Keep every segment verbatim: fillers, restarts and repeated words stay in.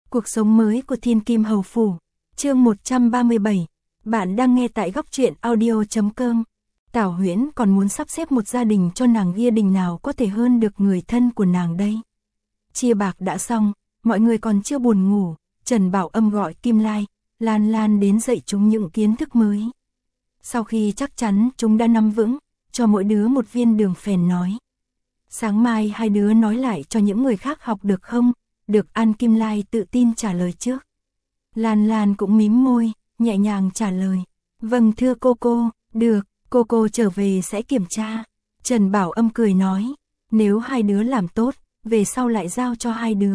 Cuộc sống mới của Thiên Kim Hầu Phủ, chương một trăm ba mươi bảy. Bạn đang nghe tại góc truyện audio chấm com. Tào Huyễn còn muốn sắp xếp một gia đình cho nàng, gia đình nào có thể hơn được người thân của nàng đây. Chia bạc đã xong, mọi người còn chưa buồn ngủ, Trần Bảo Âm gọi Kim Lai, Lan Lan đến dạy chúng những kiến thức mới. Sau khi chắc chắn chúng đã nắm vững, cho mỗi đứa một viên đường phèn nói. Sáng mai hai đứa nói lại cho những người khác học được không? Được ăn. Kim Lai tự tin trả lời trước. Lan Lan cũng mím môi, nhẹ nhàng trả lời. Vâng thưa cô cô, được, cô cô trở về sẽ kiểm tra. Trần Bảo Âm cười nói, nếu hai đứa làm tốt, về sau lại giao cho hai đứa.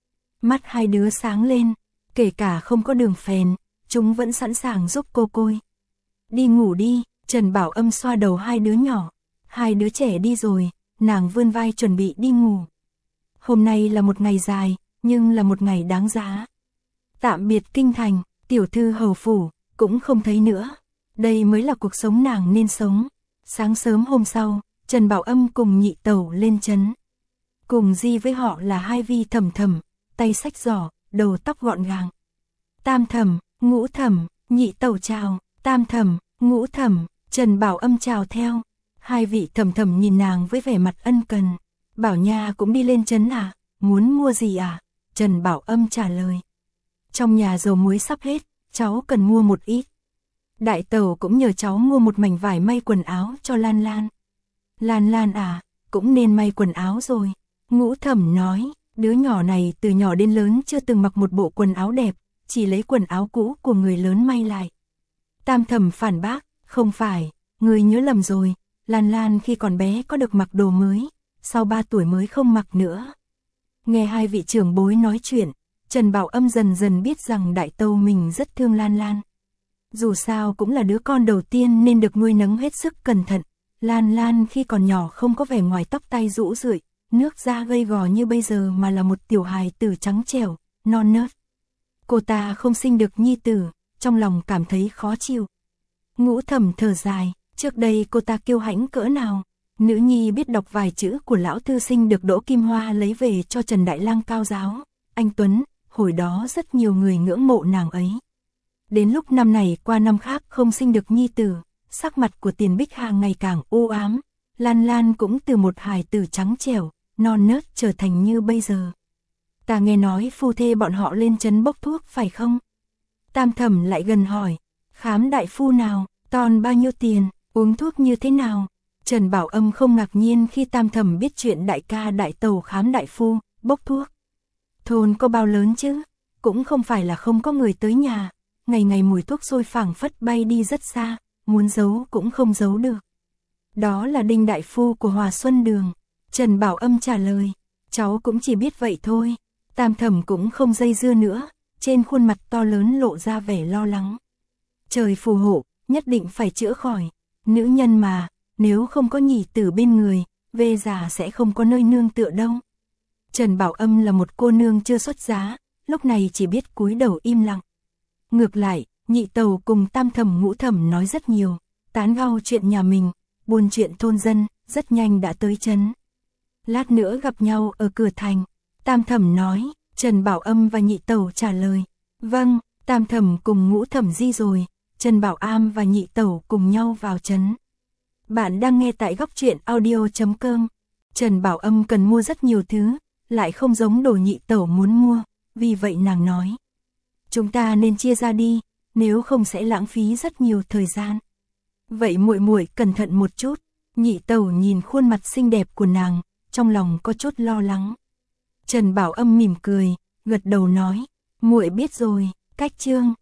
Mắt hai đứa sáng lên, kể cả không có đường phèn, chúng vẫn sẵn sàng giúp cô côi. Đi ngủ đi, Trần Bảo Âm xoa đầu hai đứa nhỏ. Hai đứa trẻ đi rồi, nàng vươn vai chuẩn bị đi ngủ. Hôm nay là một ngày dài, nhưng là một ngày đáng giá. Tạm biệt kinh thành, tiểu thư hầu phủ, cũng không thấy nữa. Đây mới là cuộc sống nàng nên sống. Sáng sớm hôm sau, Trần Bảo Âm cùng nhị tẩu lên trấn. Cùng di với họ là hai vi thẩm thẩm, tay xách giỏ, đầu tóc gọn gàng. Tam thẩm, ngũ thẩm, nhị tẩu chào, tam thẩm, ngũ thẩm, Trần Bảo Âm chào theo. Hai vị thẩm thẩm nhìn nàng với vẻ mặt ân cần. Bảo Nha cũng đi lên trấn à, muốn mua gì à? Trần Bảo Âm trả lời. Trong nhà dầu muối sắp hết, cháu cần mua một ít. Đại tẩu cũng nhờ cháu mua một mảnh vải may quần áo cho Lan Lan. Lan Lan à, cũng nên may quần áo rồi. Ngũ thẩm nói, đứa nhỏ này từ nhỏ đến lớn chưa từng mặc một bộ quần áo đẹp, chỉ lấy quần áo cũ của người lớn may lại. Tam thẩm phản bác, không phải, người nhớ lầm rồi, Lan Lan khi còn bé có được mặc đồ mới, sau ba tuổi mới không mặc nữa. Nghe hai vị trưởng bối nói chuyện, Trần Bảo Âm dần dần biết rằng đại tâu mình rất thương Lan Lan. Dù sao cũng là đứa con đầu tiên nên được nuôi nấng hết sức cẩn thận. Lan Lan khi còn nhỏ không có vẻ ngoài tóc tai rũ rượi, nước da gầy gò như bây giờ mà là một tiểu hài tử trắng trẻo, non nớt. Cô ta không sinh được nhi tử, trong lòng cảm thấy khó chịu. Ngũ thẩm thở dài, trước đây cô ta kiêu hãnh cỡ nào. Nữ nhi biết đọc vài chữ của lão thư sinh được Đỗ Kim Hoa lấy về cho Trần Đại Lang cao giáo, anh Tuấn, hồi đó rất nhiều người ngưỡng mộ nàng ấy. Đến lúc năm này qua năm khác không sinh được nhi tử, sắc mặt của Tiền Bích Hà ngày càng u ám, Lan Lan cũng từ một hài tử trắng trẻo, non nớt trở thành như bây giờ. Ta nghe nói phu thê bọn họ lên trấn bốc thuốc phải không? Tam thẩm lại gần hỏi, khám đại phu nào, tòn bao nhiêu tiền, uống thuốc như thế nào? Trần Bảo Âm không ngạc nhiên khi tam thẩm biết chuyện đại ca đại tẩu khám đại phu, bốc thuốc. Thôn có bao lớn chứ, cũng không phải là không có người tới nhà, ngày ngày mùi thuốc sôi phảng phất bay đi rất xa, muốn giấu cũng không giấu được. Đó là Đinh đại phu của Hòa Xuân Đường. Trần Bảo Âm trả lời, cháu cũng chỉ biết vậy thôi. Tam thẩm cũng không dây dưa nữa, trên khuôn mặt to lớn lộ ra vẻ lo lắng. Trời phù hộ, nhất định phải chữa khỏi, nữ nhân mà, nếu không có nhị tử bên người, về già sẽ không có nơi nương tựa đâu. Trần Bảo Âm là một cô nương chưa xuất giá, lúc này chỉ biết cúi đầu im lặng. Ngược lại, nhị tẩu cùng tam thẩm ngũ thẩm nói rất nhiều, tán gẫu chuyện nhà mình, buôn chuyện thôn dân, rất nhanh đã tới trấn. Lát nữa gặp nhau ở cửa thành, tam thẩm nói, Trần Bảo Âm và nhị tẩu trả lời. Vâng, tam thẩm cùng ngũ thẩm di rồi, Trần Bảo Am và nhị tẩu cùng nhau vào trấn. Bạn đang nghe tại góc truyện audio chấm com. Trần Bảo Âm cần mua rất nhiều thứ, lại không giống đồ nhị tẩu muốn mua, vì vậy nàng nói. Chúng ta nên chia ra đi, nếu không sẽ lãng phí rất nhiều thời gian. Vậy muội muội cẩn thận một chút. Nhị tẩu nhìn khuôn mặt xinh đẹp của nàng, trong lòng có chút lo lắng. Trần Bảo Âm mỉm cười, gật đầu nói, muội biết rồi, cách chương.